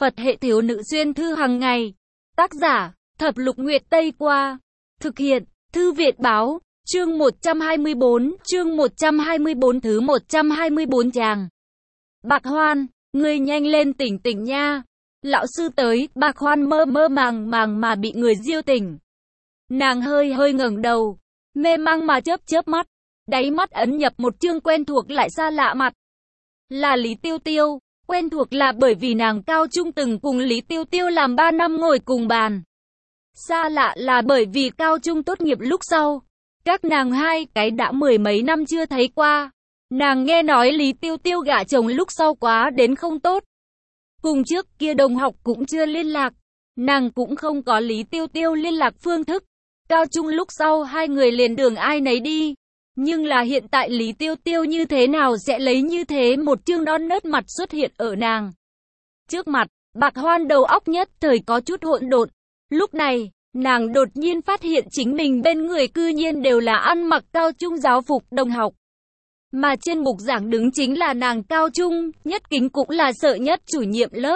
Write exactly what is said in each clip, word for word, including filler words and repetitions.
Phật hệ thiếu nữ xuyên thư hàng ngày. Tác giả, Thập Lục Nguyệt Tây Qua. Thực hiện, Thư Viện Báo. Chương một trăm hai mươi bốn, chương một trăm hai mươi bốn thứ một trăm hai mươi bốn chàng. Bạc Hoan, ngươi nhanh lên tỉnh tỉnh nha. Lão sư tới, Bạc Hoan mơ mơ màng màng mà bị người diêu tỉnh. Nàng hơi hơi ngẩng đầu, mê mang mà chớp chớp mắt, đáy mắt ấn nhập một chương quen thuộc lại xa lạ mặt. Là Lý Tiêu Tiêu, quen thuộc là bởi vì nàng cao trung từng cùng Lý Tiêu Tiêu làm ba năm ngồi cùng bàn. Xa lạ là bởi vì cao trung tốt nghiệp lúc sau, các nàng hai cái đã mười mấy năm chưa thấy qua. Nàng nghe nói Lý Tiêu Tiêu gả chồng lúc sau quá đến không tốt. Cùng trước kia đồng học cũng chưa liên lạc, nàng cũng không có Lý Tiêu Tiêu liên lạc phương thức. Cao trung lúc sau hai người liền đường ai nấy đi. Nhưng là hiện tại Lý Tiêu Tiêu như thế nào sẽ lấy như thế một chương non nớt mặt xuất hiện ở nàng trước mặt. Bạc Hoan đầu óc nhất thời có chút hỗn độn. Lúc này, nàng đột nhiên phát hiện chính mình bên người cư nhiên đều là ăn mặc cao trung giáo phục đồng học. Mà trên bục giảng đứng chính là nàng cao trung, nhất kính cũng là sợ nhất chủ nhiệm lớp.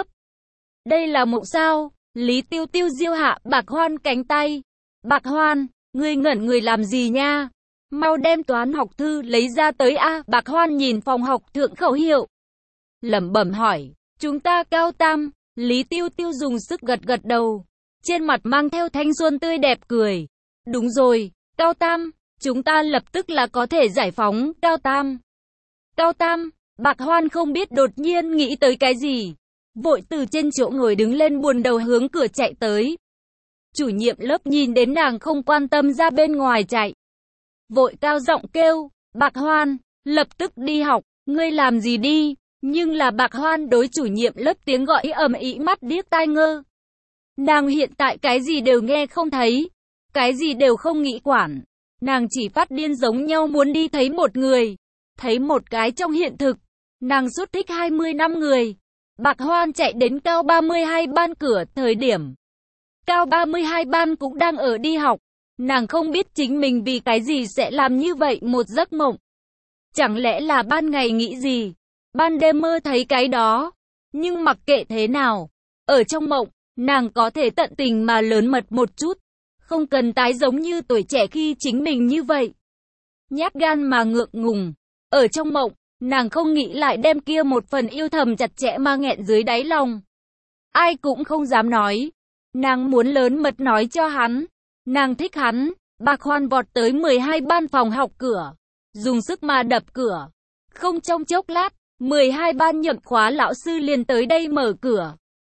Đây là mộng sao? Lý Tiêu Tiêu diêu hạ Bạc Hoan cánh tay. Bạc Hoan, ngươi ngẩn người làm gì nha? Mau đem toán học thư lấy ra tới a. Bạc Hoan nhìn phòng học thượng khẩu hiệu, lẩm bẩm hỏi, chúng ta cao tam. Lý Tiêu Tiêu dùng sức gật gật đầu, trên mặt mang theo thanh xuân tươi đẹp cười. Đúng rồi, cao tam, chúng ta lập tức là có thể giải phóng cao tam. Cao tam, Bạc Hoan không biết đột nhiên nghĩ tới cái gì, vội từ trên chỗ ngồi đứng lên buồn đầu hướng cửa chạy tới. Chủ nhiệm lớp nhìn đến nàng không quan tâm ra bên ngoài chạy, vội cao giọng kêu, Bạc Hoan, lập tức đi học, ngươi làm gì đi? Nhưng là Bạc Hoan đối chủ nhiệm lớp tiếng gọi ầm ĩ mắt điếc tai ngơ. Nàng hiện tại cái gì đều nghe không thấy, cái gì đều không nghĩ quản. Nàng chỉ phát điên giống nhau muốn đi thấy một người, thấy một cái trong hiện thực. Nàng suốt thích hai mươi năm người. Bạc Hoan chạy đến cao ba mươi hai ban cửa thời điểm, cao ba mươi hai ban cũng đang ở đi học. Nàng không biết chính mình vì cái gì sẽ làm như vậy một giấc mộng. Chẳng lẽ là ban ngày nghĩ gì, ban đêm mơ thấy cái đó. Nhưng mặc kệ thế nào, ở trong mộng, nàng có thể tận tình mà lớn mật một chút, không cần tái giống như tuổi trẻ khi chính mình như vậy, nhát gan mà ngượng ngùng. Ở trong mộng, nàng không nghĩ lại đem kia một phần yêu thầm chặt chẽ mà nghẹn dưới đáy lòng. Ai cũng không dám nói. Nàng muốn lớn mật nói cho hắn, nàng thích hắn. Bạc Hoan vọt tới mười hai ban phòng học cửa, dùng sức mà đập cửa. Không trong chốc lát, mười hai ban nhậm khóa lão sư liền tới đây mở cửa.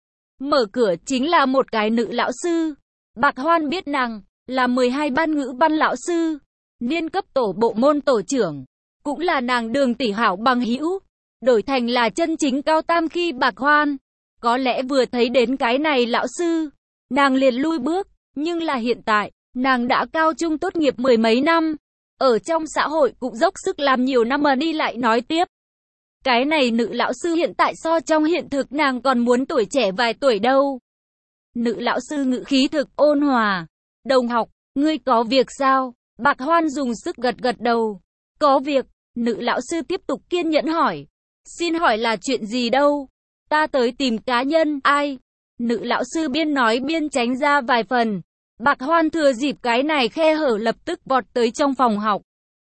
Mở cửa chính là một cái nữ lão sư. Bạc Hoan biết nàng là mười hai ban ngữ văn lão sư, niên cấp tổ bộ môn tổ trưởng, cũng là nàng Đường tỷ hảo bằng hữu. Đổi thành là chân chính cao tam khi Bạc Hoan có lẽ vừa thấy đến cái này lão sư, nàng liền lui bước. Nhưng là hiện tại, nàng đã cao trung tốt nghiệp mười mấy năm, ở trong xã hội cũng dốc sức làm nhiều năm mà đi lại nói tiếp. Cái này nữ lão sư hiện tại so trong hiện thực nàng còn muốn tuổi trẻ vài tuổi đâu. Nữ lão sư ngữ khí thực ôn hòa. Đồng học, ngươi có việc sao? Bạc Hoan dùng sức gật gật đầu. Có việc. Nữ lão sư tiếp tục kiên nhẫn hỏi. Xin hỏi là chuyện gì đâu? Ta tới tìm cá nhân. Ai? Nữ lão sư biên nói biên tránh ra vài phần. Bạc Hoan thừa dịp cái này khe hở lập tức vọt tới trong phòng học.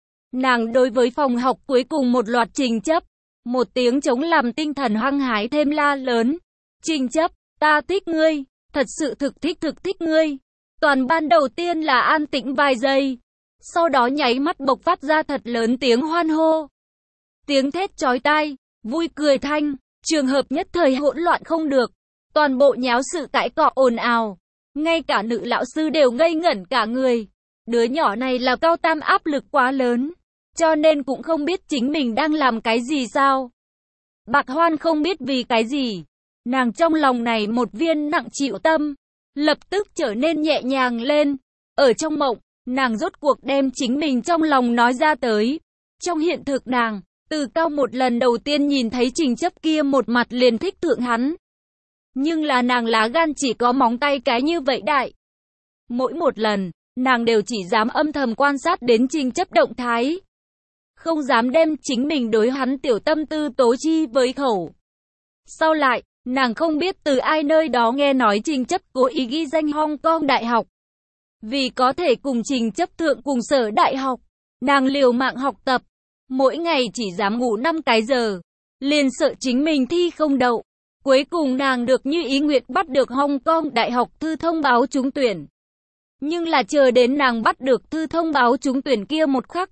Nàng đối với phòng học cuối cùng một loạt trình chấp, một tiếng chống làm tinh thần hăng hái thêm la lớn. Trình chấp, ta thích ngươi, thật sự thực thích thực thích ngươi. Toàn ban đầu tiên là an tĩnh vài giây, sau đó nháy mắt bộc phát ra thật lớn tiếng hoan hô. Tiếng thét chói tai, vui cười thanh, trường hợp nhất thời hỗn loạn không được. Toàn bộ nháo sự cãi cọ ồn ào, ngay cả nữ lão sư đều ngây ngẩn cả người. Đứa nhỏ này là cao tam áp lực quá lớn, cho nên cũng không biết chính mình đang làm cái gì sao. Bạc Hoan không biết vì cái gì, nàng trong lòng này một viên nặng chịu tâm, lập tức trở nên nhẹ nhàng lên. Ở trong mộng, nàng rốt cuộc đem chính mình trong lòng nói ra tới. Trong hiện thực nàng, từ cao một lần đầu tiên nhìn thấy trình chấp kia một mặt liền thích thượng hắn. Nhưng là nàng lá gan chỉ có móng tay cái như vậy đại. Mỗi một lần, nàng đều chỉ dám âm thầm quan sát đến trình chấp động thái, không dám đem chính mình đối hắn tiểu tâm tư tố chi với khẩu. Sau lại, Nàng không biết từ ai nơi đó nghe nói Trình Chấp cố ý ghi danh Hong Kong Đại học. Vì có thể cùng Trình Chấp thượng cùng sở đại học, nàng liều mạng học tập, mỗi ngày chỉ dám ngủ năm cái giờ, liền sợ chính mình thi không đậu. Cuối cùng nàng được như ý nguyện bắt được Hong Kong Đại học thư thông báo trúng tuyển. Nhưng là chờ đến nàng bắt được thư thông báo trúng tuyển kia một khắc,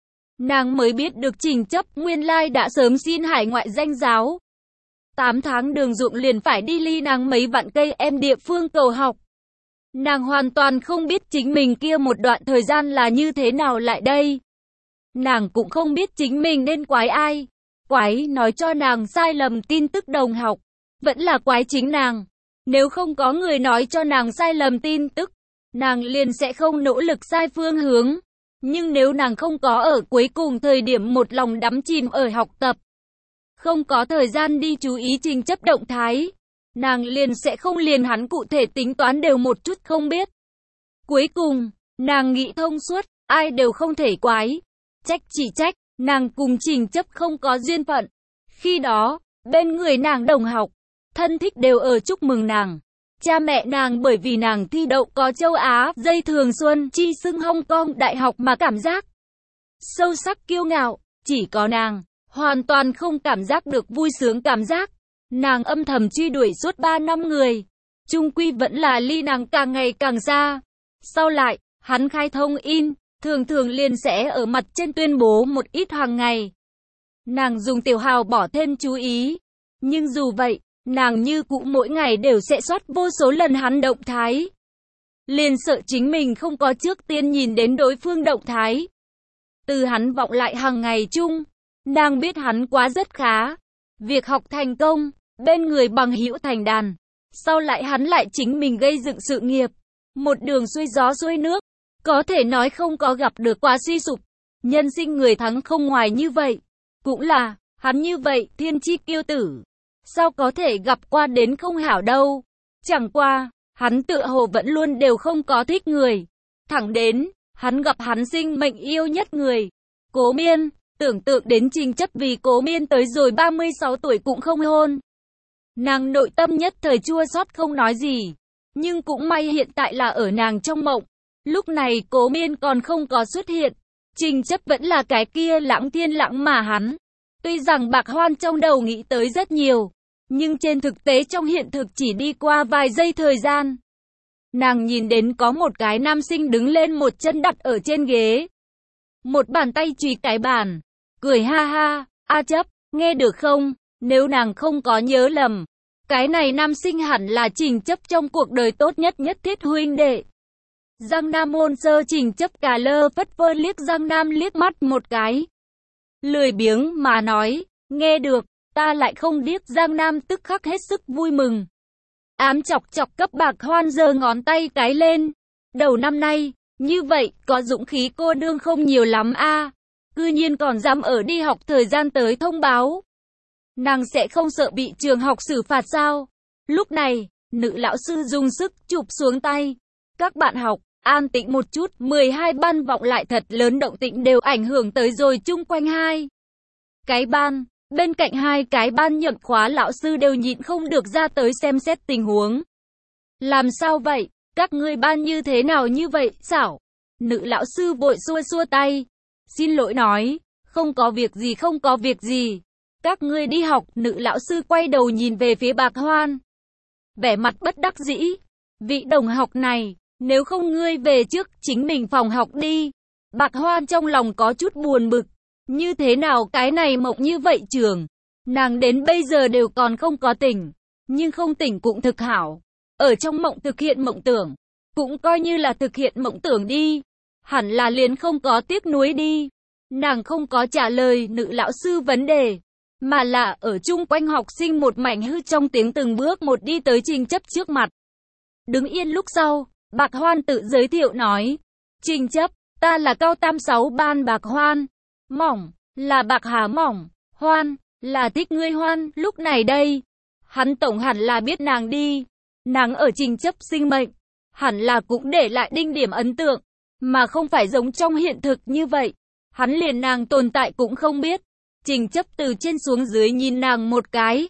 nàng mới biết được Trình Chấp nguyên lai đã sớm xin hải ngoại danh giáo. tám tháng đường ruộng liền phải đi ly nàng mấy vạn cây em địa phương cầu học. Nàng hoàn toàn không biết chính mình kia một đoạn thời gian là như thế nào lại đây. Nàng cũng không biết chính mình nên quái ai. Quái nói cho nàng sai lầm tin tức đồng học. Vẫn là quái chính nàng. Nếu không có người nói cho nàng sai lầm tin tức, nàng liền sẽ không nỗ lực sai phương hướng. Nhưng nếu nàng không có ở cuối cùng thời điểm một lòng đắm chìm ở học tập, không có thời gian đi chú ý Trình Chấp động thái, nàng liền sẽ không liền hắn cụ thể tính toán đều một chút không biết. Cuối cùng, nàng nghĩ thông suốt, ai đều không thể quái. Trách chỉ trách, nàng cùng Trình Chấp không có duyên phận. Khi đó, bên người nàng đồng học, thân thích đều ở chúc mừng nàng. Cha mẹ nàng bởi vì nàng thi đậu có châu Á dây thường xuân chi xưng Hong Kong Đại học mà cảm giác sâu sắc kiêu ngạo. Chỉ có nàng hoàn toàn không cảm giác được vui sướng cảm giác. Nàng âm thầm truy đuổi suốt ba năm người, chung quy vẫn là ly nàng càng ngày càng xa. Sau lại, hắn khai thông in, thường thường liền sẽ ở mặt trên tuyên bố một ít hàng ngày. Nàng dùng tiểu hào bỏ thêm chú ý. Nhưng dù vậy, nàng như cũ mỗi ngày đều sẽ soát vô số lần hắn động thái. Liền sợ chính mình không có trước tiên nhìn đến đối phương động thái. Từ hắn vọng lại hàng ngày chung, nàng biết hắn quá rất khá. Việc học thành công, bên người bằng hữu thành đàn. Sau lại hắn lại chính mình gây dựng sự nghiệp. Một đường xuôi gió xuôi nước. Có thể nói không có gặp được quá suy sụp. Nhân sinh người thắng không ngoài như vậy. Cũng là, hắn như vậy, thiên chi kiêu tử. Sao có thể gặp qua đến không hảo đâu. Chẳng qua, hắn tựa hồ vẫn luôn đều không có thích người. Thẳng đến, hắn gặp hắn sinh mệnh yêu nhất người. Cố Miên, tưởng tượng đến Trình Chấp vì Cố Miên tới rồi ba mươi sáu tuổi cũng không hôn. Nàng nội tâm nhất thời chua xót không nói gì. Nhưng cũng may hiện tại là ở nàng trong mộng. Lúc này Cố Miên còn không có xuất hiện. Trình Chấp vẫn là cái kia lãng thiên lãng mà hắn. Tuy rằng Bạc Hoan trong đầu nghĩ tới rất nhiều, nhưng trên thực tế trong hiện thực chỉ đi qua vài giây thời gian. Nàng nhìn đến có một cái nam sinh đứng lên một chân đặt ở trên ghế. Một bàn tay chùy cái bàn, cười ha ha, A Chấp, nghe được không? Nếu nàng không có nhớ lầm, cái này nam sinh hẳn là Trình Chấp trong cuộc đời tốt nhất nhất thiết huynh đệ. Giang Nam hôn sơ Trình Chấp cà lơ phất phơ liếc Giang Nam liếc mắt một cái. Lười biếng mà nói, nghe được, ta lại không điếc. Giang Nam tức khắc hết sức vui mừng. Ám chọc chọc cấp Bạc Hoan giơ ngón tay cái lên. Đầu năm nay, như vậy, có dũng khí cô đương không nhiều lắm a. À. Cư nhiên còn dám ở đi học thời gian tới thông báo. Nàng sẽ không sợ bị trường học xử phạt sao? Lúc này, nữ lão sư dùng sức chụp xuống tay. Các bạn học, an tĩnh một chút. mười hai ban vọng lại thật lớn động tĩnh đều ảnh hưởng tới rồi chung quanh hai cái ban. Bên cạnh hai cái ban nhậm khóa lão sư đều nhịn không được ra tới xem xét tình huống. Làm sao vậy? Các ngươi ban như thế nào như vậy? Xảo. Nữ lão sư vội xua xua tay. Xin lỗi nói, không có việc gì không có việc gì. Các ngươi đi học. Nữ lão sư quay đầu nhìn về phía Bạc Hoan. Vẻ mặt bất đắc dĩ. Vị đồng học này, nếu không ngươi về trước chính mình phòng học đi. Bạc Hoan trong lòng có chút buồn bực. Như thế nào cái này mộng như vậy trường? Nàng đến bây giờ đều còn không có tỉnh. Nhưng không tỉnh cũng thực hảo. Ở trong mộng thực hiện mộng tưởng. Cũng coi như là thực hiện mộng tưởng đi. Hẳn là liền không có tiếc nuối đi. Nàng không có trả lời nữ lão sư vấn đề. Mà là ở chung quanh học sinh một mảnh hư trong tiếng từng bước một đi tới Trình Chấp trước mặt. Đứng yên lúc sau, Bạc Hoan tự giới thiệu nói. Trình Chấp, ta là cao tam sáu ban Bạc Hoan. Mỏng, là Bạc Hà Mỏng. Hoan, là thích ngươi Hoan. Lúc này đây, hắn tổng hẳn là biết nàng đi. Nàng ở Trình Chấp sinh mệnh, hẳn là cũng để lại đinh điểm ấn tượng. Mà không phải giống trong hiện thực như vậy. Hắn liền nàng tồn tại cũng không biết. Trình Chấp từ trên xuống dưới nhìn nàng một cái.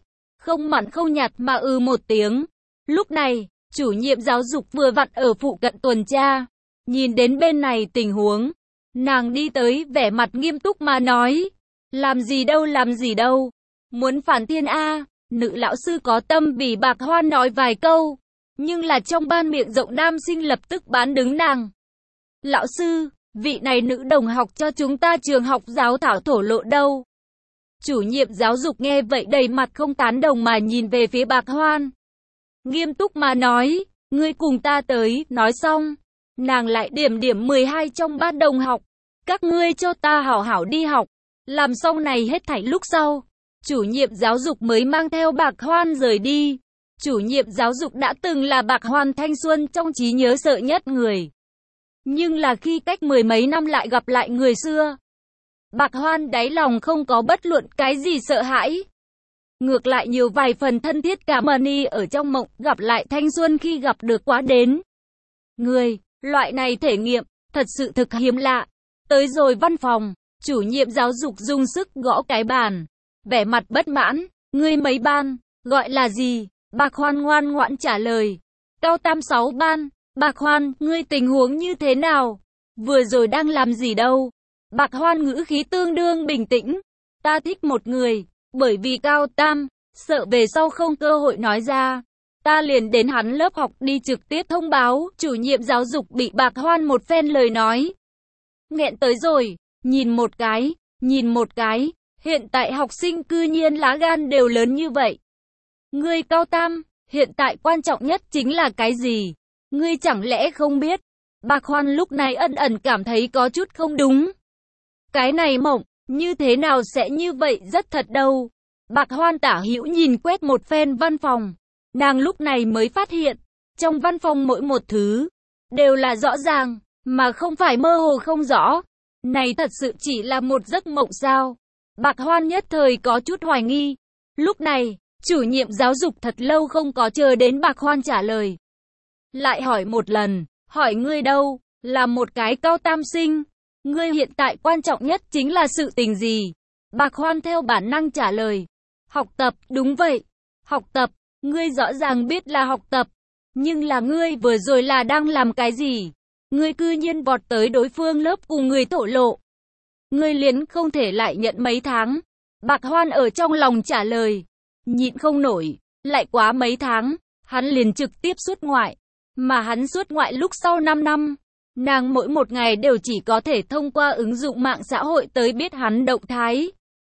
không mặn không nhạt mà ừ một tiếng. Lúc này, chủ nhiệm giáo dục vừa vặn ở phụ cận tuần tra, nhìn đến bên này tình huống, nàng đi tới vẻ mặt nghiêm túc mà nói, làm gì đâu làm gì đâu, muốn phản thiên a. Nữ lão sư có tâm vì Bạc Hoan nói vài câu, nhưng là trong ban miệng rộng nam sinh lập tức bán đứng nàng. Lão sư, vị này nữ đồng học cho chúng ta trường học giáo thảo thổ lộ đâu. Chủ nhiệm giáo dục nghe vậy đầy mặt không tán đồng mà nhìn về phía Bạc Hoan. Nghiêm túc mà nói, ngươi cùng ta tới, nói xong. Nàng lại điểm điểm mười hai trong ban đồng học. Các ngươi cho ta hảo hảo đi học. Làm xong này hết thảy lúc sau. Chủ nhiệm giáo dục mới mang theo Bạc Hoan rời đi. Chủ nhiệm giáo dục đã từng là Bạc Hoan thanh xuân trong trí nhớ sợ nhất người. Nhưng là khi cách mười mấy năm lại gặp lại người xưa, Bạc Hoan đáy lòng không có bất luận cái gì sợ hãi. Ngược lại nhiều vài phần thân thiết cảm ơn ở trong mộng gặp lại thanh xuân khi gặp được quá đến. Người, loại này thể nghiệm, thật sự thực hiếm lạ. Tới rồi văn phòng, chủ nhiệm giáo dục dùng sức gõ cái bàn. Vẻ mặt bất mãn, ngươi mấy ban, gọi là gì? Bạc Hoan ngoan ngoãn trả lời. Cao tam sáu ban. Bạc Hoan, ngươi tình huống như thế nào? Vừa rồi đang làm gì đâu? Bạc Hoan ngữ khí tương đương bình tĩnh. Ta thích một người, bởi vì cao tam, sợ về sau không cơ hội nói ra. Ta liền đến hắn lớp học đi trực tiếp thông báo, chủ nhiệm giáo dục bị Bạc Hoan một phen lời nói. Nghẹn tới rồi, nhìn một cái, nhìn một cái, hiện tại học sinh cư nhiên lá gan đều lớn như vậy. Ngươi cao tam, hiện tại quan trọng nhất chính là cái gì? Ngươi chẳng lẽ không biết? Bạc Hoan lúc này ẩn ẩn cảm thấy có chút không đúng. Cái này mộng, như thế nào sẽ như vậy rất thật đâu. Bạc Hoan tả hữu nhìn quét một phen văn phòng. Nàng lúc này mới phát hiện, trong văn phòng mỗi một thứ, đều là rõ ràng, mà không phải mơ hồ không rõ. Này thật sự chỉ là một giấc mộng sao? Bạc Hoan nhất thời có chút hoài nghi. Lúc này, chủ nhiệm giáo dục thật lâu không có chờ đến Bạc Hoan trả lời. Lại hỏi một lần, hỏi ngươi đâu, là một cái cao tam sinh. Ngươi hiện tại quan trọng nhất chính là sự tình gì? Bạc Hoan theo bản năng trả lời. Học tập, đúng vậy. Học tập, ngươi rõ ràng biết là học tập. Nhưng là ngươi vừa rồi là đang làm cái gì? Ngươi cư nhiên vọt tới đối phương lớp cùng người thổ lộ. Ngươi liền không thể lại nhận mấy tháng. Bạc Hoan ở trong lòng trả lời. Nhịn không nổi, lại quá mấy tháng, hắn liền trực tiếp xuất ngoại. Mà hắn xuất ngoại lúc sau năm năm. Nàng mỗi một ngày đều chỉ có thể thông qua ứng dụng mạng xã hội tới biết hắn động thái.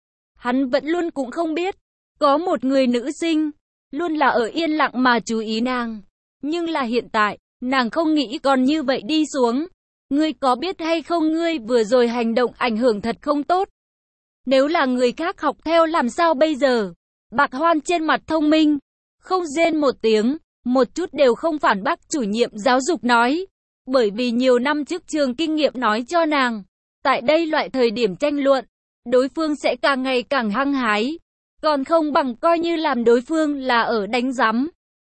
Hắn vẫn luôn cũng không biết, có một người nữ sinh, luôn là ở yên lặng mà chú ý nàng. Nhưng là hiện tại, nàng không nghĩ còn như vậy đi xuống. Ngươi có biết hay không ngươi vừa rồi hành động ảnh hưởng thật không tốt. Nếu là người khác học theo làm sao bây giờ? Bạc Hoan trên mặt thông minh, không rên một tiếng, một chút đều không phản bác chủ nhiệm giáo dục nói. Bởi vì nhiều năm trước trường kinh nghiệm nói cho nàng, tại đây loại thời điểm tranh luận, đối phương sẽ càng ngày càng hăng hái, còn không bằng coi như làm đối phương là ở đánh giám.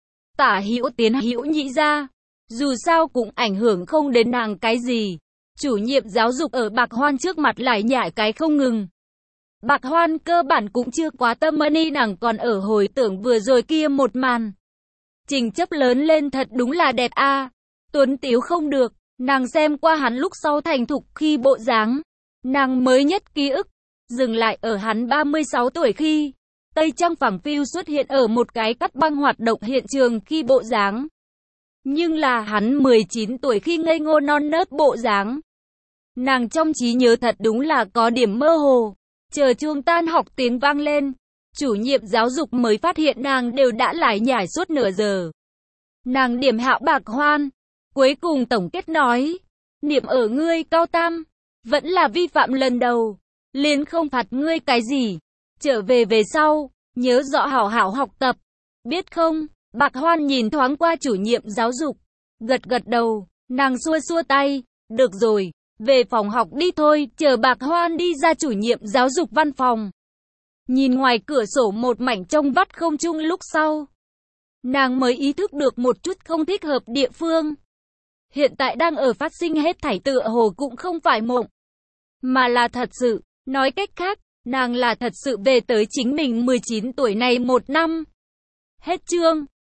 Tả hữu tiến hữu nhị ra, dù sao cũng ảnh hưởng không đến nàng cái gì. Chủ nhiệm giáo dục ở Bạc Hoan trước mặt lại nhại cái không ngừng. Bạc Hoan cơ bản cũng chưa quá tâm ni nàng còn ở hồi tưởng vừa rồi kia một màn. Trình Chấp lớn lên thật đúng là đẹp a. À. Tuấn tiếu không được, nàng xem qua hắn lúc sau thành thục khi bộ dáng. Nàng mới nhất ký ức, dừng lại ở hắn ba mươi sáu tuổi khi Tây Trang phẳng phiu xuất hiện ở một cái cắt băng hoạt động hiện trường khi bộ dáng. Nhưng là hắn mười chín tuổi khi ngây ngô non nớt bộ dáng. Nàng trong trí nhớ thật đúng là có điểm mơ hồ. Chờ chuông tan học tiếng vang lên, chủ nhiệm giáo dục mới phát hiện nàng đều đã lải nhải suốt nửa giờ. Nàng điểm hạo Bạc Hoan, cuối cùng tổng kết nói, niệm ở ngươi cao tam, vẫn là vi phạm lần đầu, liền không phạt ngươi cái gì, trở về về sau, nhớ rõ hảo hảo học tập, biết không? Bạc Hoan nhìn thoáng qua chủ nhiệm giáo dục, gật gật đầu, nàng xua xua tay, được rồi, về phòng học đi thôi, chờ Bạc Hoan đi ra chủ nhiệm giáo dục văn phòng. Nhìn ngoài cửa sổ một mảnh trông vắt không trung lúc sau, nàng mới ý thức được một chút không thích hợp địa phương. Hiện tại đang ở phát sinh hết thảy tựa hồ cũng không phải mộng, mà là thật sự, nói cách khác, nàng là thật sự về tới chính mình mười chín tuổi này một năm. Hết chương.